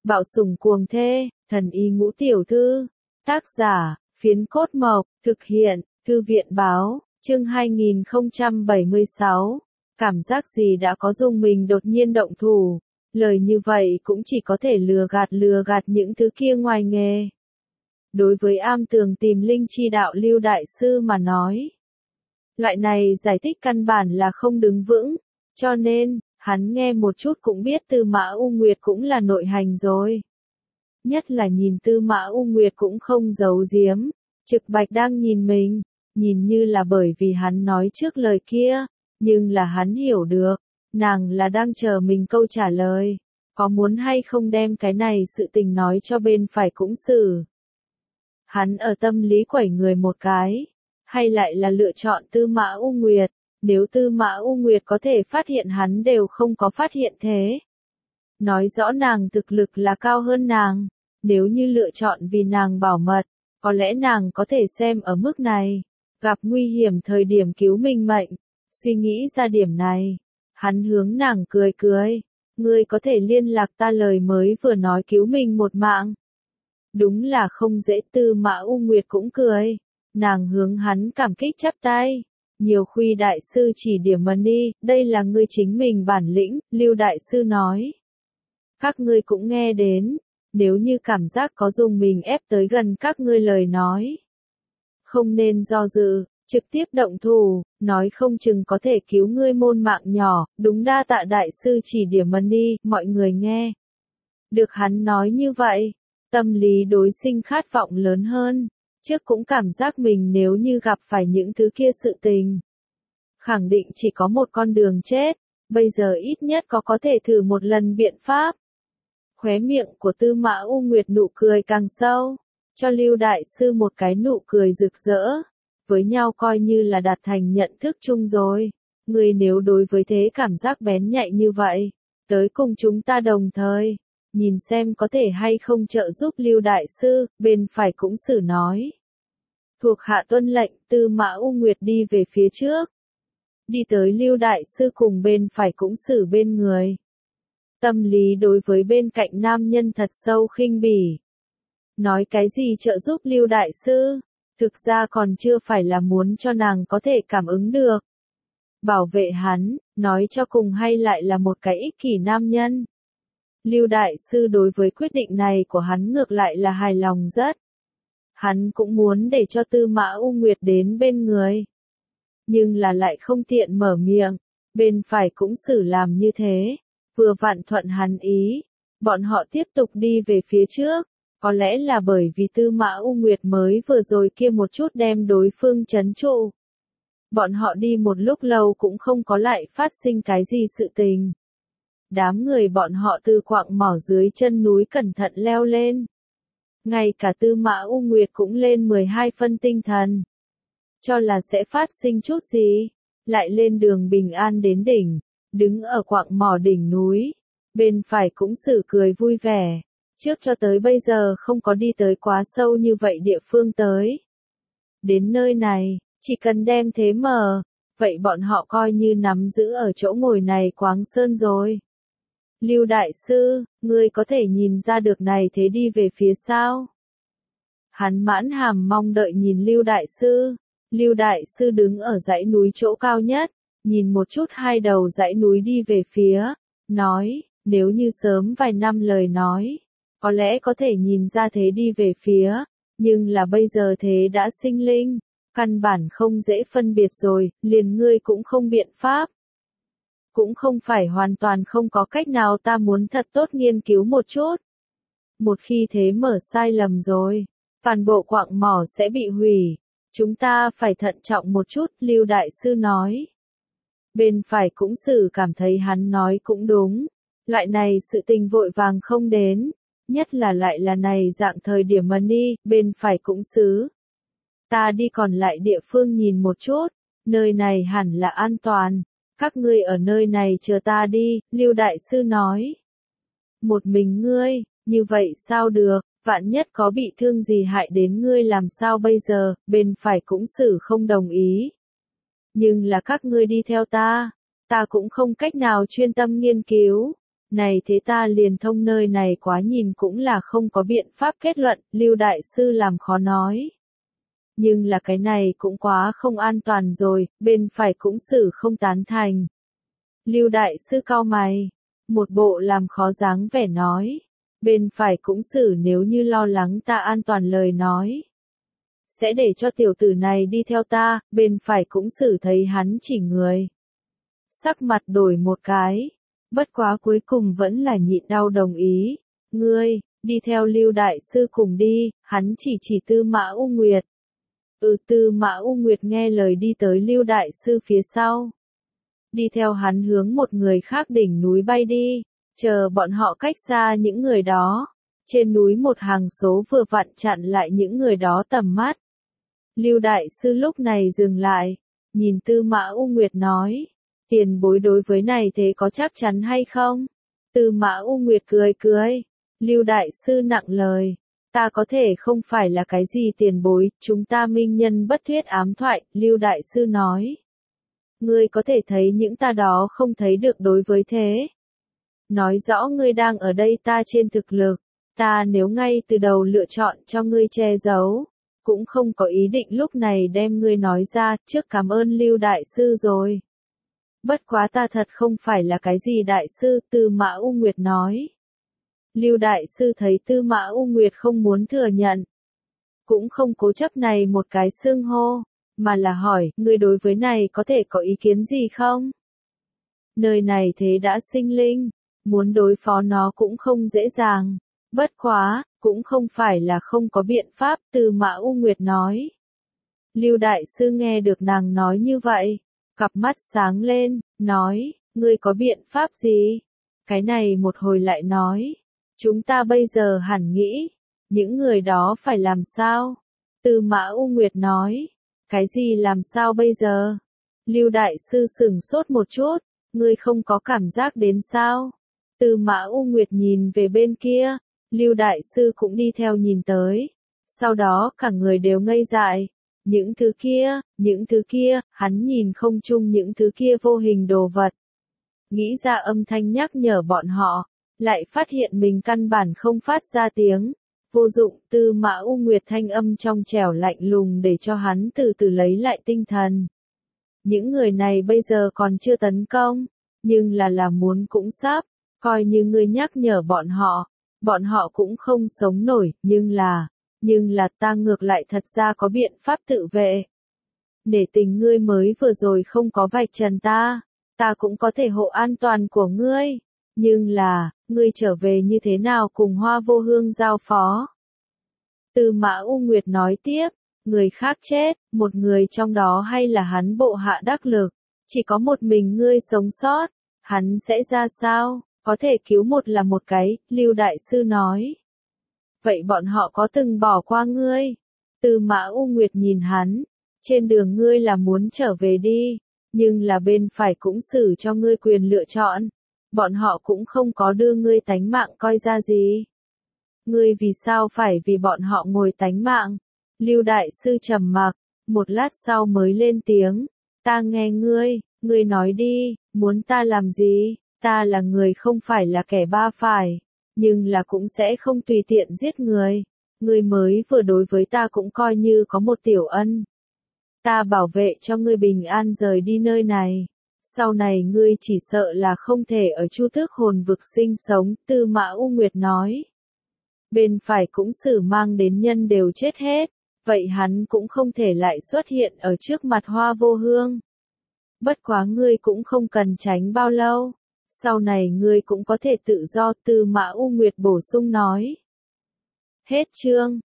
Bạo sủng cuồng thê, thần y ngũ tiểu thư. Tác giả, Phiến Cốt Mộc, thực hiện, Thư viện báo, chương 2076. Cảm giác gì đã có dùng mình đột nhiên động thủ. Lời như vậy cũng chỉ có thể lừa gạt những thứ kia ngoài nghề. Đối với am tường tìm linh chi đạo Lưu Đại Sư mà nói, loại này giải thích căn bản là không đứng vững, cho nên, hắn nghe một chút cũng biết Tư Mã U Nguyệt cũng là nội hành rồi. Nhất là nhìn Tư Mã U Nguyệt cũng không giấu giếm, trực bạch đang nhìn mình, nhìn như là bởi vì hắn nói trước lời kia, nhưng là hắn hiểu được, nàng là đang chờ mình câu trả lời, có muốn hay không đem cái này sự tình nói cho bên phải cũng xử. Hắn ở tâm lý quẩy người một cái, hay lại là lựa chọn Tư Mã U Nguyệt, nếu Tư Mã U Nguyệt có thể phát hiện hắn đều không có phát hiện thế. Nói rõ nàng thực lực là cao hơn nàng, nếu như lựa chọn vì nàng bảo mật, có lẽ nàng có thể xem ở mức này, gặp nguy hiểm thời điểm cứu mình mệnh, suy nghĩ ra điểm này. Hắn hướng nàng cười, ngươi có thể liên lạc ta lời mới vừa nói cứu mình một mạng. Đúng là không dễ. Tư Mã U Nguyệt cũng cười, nàng hướng hắn cảm kích chắp tay. Nhiều khuy đại sư chỉ điểm mần đi, đây là ngươi chính mình bản lĩnh, Lưu Đại Sư nói. Các ngươi cũng nghe đến, nếu như cảm giác có dùng mình ép tới gần các ngươi lời nói. Không nên do dự, trực tiếp động thủ, nói không chừng có thể cứu ngươi môn mạng nhỏ, đúng đa tạ đại sư chỉ điểm mần đi, mọi người nghe. Được hắn nói như vậy, tâm lý đối sinh khát vọng lớn hơn. Trước cũng cảm giác mình nếu như gặp phải những thứ kia sự tình, khẳng định chỉ có một con đường chết, bây giờ ít nhất có thể thử một lần biện pháp. Khóe miệng của Tư Mã U Nguyệt nụ cười càng sâu, cho Lưu Đại Sư một cái nụ cười rực rỡ, với nhau coi như là đạt thành nhận thức chung rồi. Người nếu đối với thế cảm giác bén nhạy như vậy, tới cùng chúng ta đồng thời, nhìn xem có thể hay không trợ giúp Lưu Đại Sư, bên phải cũng xử nói. Thuộc hạ tuân lệnh. Tư Mã U Nguyệt đi về phía trước, đi tới Lưu Đại Sư cùng bên phải cũng xử bên người. Tâm lý đối với bên cạnh nam nhân thật sâu khinh bỉ. Nói cái gì trợ giúp Lưu Đại Sư, thực ra còn chưa phải là muốn cho nàng có thể cảm ứng được. Bảo vệ hắn, nói cho cùng hay lại là một cái ích kỷ nam nhân. Lưu Đại Sư đối với quyết định này của hắn ngược lại là hài lòng rất. Hắn cũng muốn để cho Tư Mã U Nguyệt đến bên người. Nhưng là lại không tiện mở miệng, bên phải cũng xử làm như thế. Vừa vặn thuận hắn ý, bọn họ tiếp tục đi về phía trước, có lẽ là bởi vì Tư Mã U Nguyệt mới vừa rồi kia một chút đem đối phương trấn trụ. Bọn họ đi một lúc lâu cũng không có lại phát sinh cái gì sự tình. Đám người bọn họ từ quạng mỏ dưới chân núi cẩn thận leo lên. Ngay cả Tư Mã U Nguyệt cũng lên 12 phân tinh thần. Cho là sẽ phát sinh chút gì, lại lên đường bình an đến đỉnh. Đứng ở quạng mỏ đỉnh núi, bên phải cũng xử cười vui vẻ, trước cho tới bây giờ không có đi tới quá sâu như vậy địa phương tới. Đến nơi này, chỉ cần đem thế mở, vậy bọn họ coi như nắm giữ ở chỗ ngồi này Quáng Sơn rồi. Lưu Đại Sư, ngươi có thể nhìn ra được này thế đi về phía sau. Hắn mãn hàm mong đợi nhìn Lưu Đại Sư. Lưu Đại Sư đứng ở dãy núi chỗ cao nhất, nhìn một chút hai đầu dãy núi đi về phía, nói, nếu như sớm vài năm lời nói, có lẽ có thể nhìn ra thế đi về phía, nhưng là bây giờ thế đã sinh linh, căn bản không dễ phân biệt rồi, liền ngươi cũng không biện pháp. Cũng không phải hoàn toàn không có cách nào, ta muốn thật tốt nghiên cứu một chút. Một khi thế mở sai lầm rồi, toàn bộ quạng mỏ sẽ bị hủy, chúng ta phải thận trọng một chút, Lưu Đại Sư nói. Bên phải cũng xử cảm thấy hắn nói cũng đúng, loại này sự tình vội vàng không đến, nhất là lại là này dạng thời điểm mần đi, bên phải cũng xứ. Ta đi còn lại địa phương nhìn một chút, nơi này hẳn là an toàn, các ngươi ở nơi này chờ ta đi, Lưu Đại Sư nói. Một mình ngươi, như vậy sao được, vạn nhất có bị thương gì hại đến ngươi làm sao bây giờ, bên phải cũng xử không đồng ý. Nhưng là các ngươi đi theo ta cũng không cách nào chuyên tâm nghiên cứu, Này thế ta liền thông nơi này quá nhìn cũng là không có biện pháp kết luận, Lưu Đại Sư làm khó nói. Nhưng là cái này cũng quá không an toàn rồi, bên phải cũng xử không tán thành. Lưu Đại Sư cau mày, một bộ làm khó dáng vẻ nói. Bên phải cũng xử nếu như lo lắng ta an toàn lời nói. Sẽ để cho tiểu tử này đi theo ta, bên phải cũng xử thấy hắn chỉ người. Sắc mặt đổi một cái, bất quá cuối cùng vẫn là nhịn đau đồng ý. Ngươi, đi theo Lưu Đại Sư cùng đi, hắn chỉ Tư Mã U Nguyệt. Tư Mã U Nguyệt nghe lời đi tới Lưu Đại Sư phía sau. Đi theo hắn hướng một người khác đỉnh núi bay đi, chờ bọn họ cách xa những người đó. Trên núi một hàng số vừa vặn chặn lại những người đó tầm mắt. Lưu Đại Sư lúc này dừng lại, nhìn Tư Mã U Nguyệt nói, tiền bối đối với này thế có chắc chắn hay không? Tư Mã U Nguyệt cười cười, Lưu Đại Sư nặng lời, ta có thể không phải là cái gì tiền bối, chúng ta minh nhân bất thuyết ám thoại, Lưu Đại Sư nói. Ngươi có thể thấy những ta đó không thấy được đối với thế. Nói rõ ngươi đang ở đây ta trên thực lực, ta nếu ngay từ đầu lựa chọn cho ngươi che giấu, cũng không có ý định lúc này đem ngươi nói ra, trước cảm ơn Lưu Đại Sư rồi. Bất quá ta thật không phải là cái gì Đại Sư, Tư Mã U Nguyệt nói. Lưu Đại Sư thấy Tư Mã U Nguyệt không muốn thừa nhận, cũng không cố chấp này một cái xưng hô, mà là hỏi, ngươi đối với này có thể có ý kiến gì không? Nơi này thế đã sinh linh, muốn đối phó nó cũng không dễ dàng. Bất quá, cũng không phải là không có biện pháp, Tư Mã U Nguyệt nói. Lưu Đại Sư nghe được nàng nói như vậy, cặp mắt sáng lên, nói, ngươi có biện pháp gì? Cái này một hồi lại nói, chúng ta bây giờ hẳn nghĩ, những người đó phải làm sao? Tư Mã U Nguyệt nói, cái gì làm sao bây giờ? Lưu Đại Sư sửng sốt một chút, ngươi không có cảm giác đến sao? Tư Mã U Nguyệt nhìn về bên kia, Lưu Đại Sư cũng đi theo nhìn tới. Sau đó cả người đều ngây dại. Những thứ kia, hắn nhìn không chung những thứ kia vô hình đồ vật. Nghĩ ra âm thanh nhắc nhở bọn họ, lại phát hiện mình căn bản không phát ra tiếng. Vô dụng, Tư Mã U Nguyệt thanh âm trong trẻo lạnh lùng để cho hắn từ từ lấy lại tinh thần. Những người này bây giờ còn chưa tấn công, nhưng là muốn cũng sắp, coi như ngươi nhắc nhở bọn họ cũng không sống nổi, nhưng là ta ngược lại thật ra có biện pháp tự vệ. Để tình ngươi mới vừa rồi không có vạch trần ta cũng có thể hộ an toàn của ngươi, nhưng là, ngươi trở về như thế nào cùng Hoa Vô Hương giao phó? Tư Mã U Nguyệt nói tiếp, người khác chết, một người trong đó hay là hắn bộ hạ đắc lực, chỉ có một mình ngươi sống sót, hắn sẽ ra sao? Có thể cứu một là một cái, Lưu Đại Sư nói. Vậy bọn họ có từng bỏ qua ngươi? Tư Mã U Nguyệt nhìn hắn, trên đường ngươi là muốn trở về đi, nhưng là bên phải cũng xử cho ngươi quyền lựa chọn. Bọn họ cũng không có đưa ngươi tánh mạng coi ra gì. Ngươi vì sao phải vì bọn họ ngồi tánh mạng? Lưu Đại Sư trầm mặc, một lát sau mới lên tiếng. Ta nghe ngươi nói đi, muốn ta làm gì? Ta là người không phải là kẻ ba phải, nhưng là cũng sẽ không tùy tiện giết người. Ngươi mới vừa đối với ta cũng coi như có một tiểu ân. Ta bảo vệ cho ngươi bình an rời đi nơi này. Sau này ngươi chỉ sợ là không thể ở Chu Tước Hồn vực sinh sống, Tư Mã U Nguyệt nói. Bên phải cũng xử mang đến nhân đều chết hết, vậy hắn cũng không thể lại xuất hiện ở trước mặt Hoa Vô Hương. Bất quá ngươi cũng không cần tránh bao lâu. Sau này ngươi cũng có thể tự do, Tư Mã U Nguyệt bổ sung nói. Hết chương.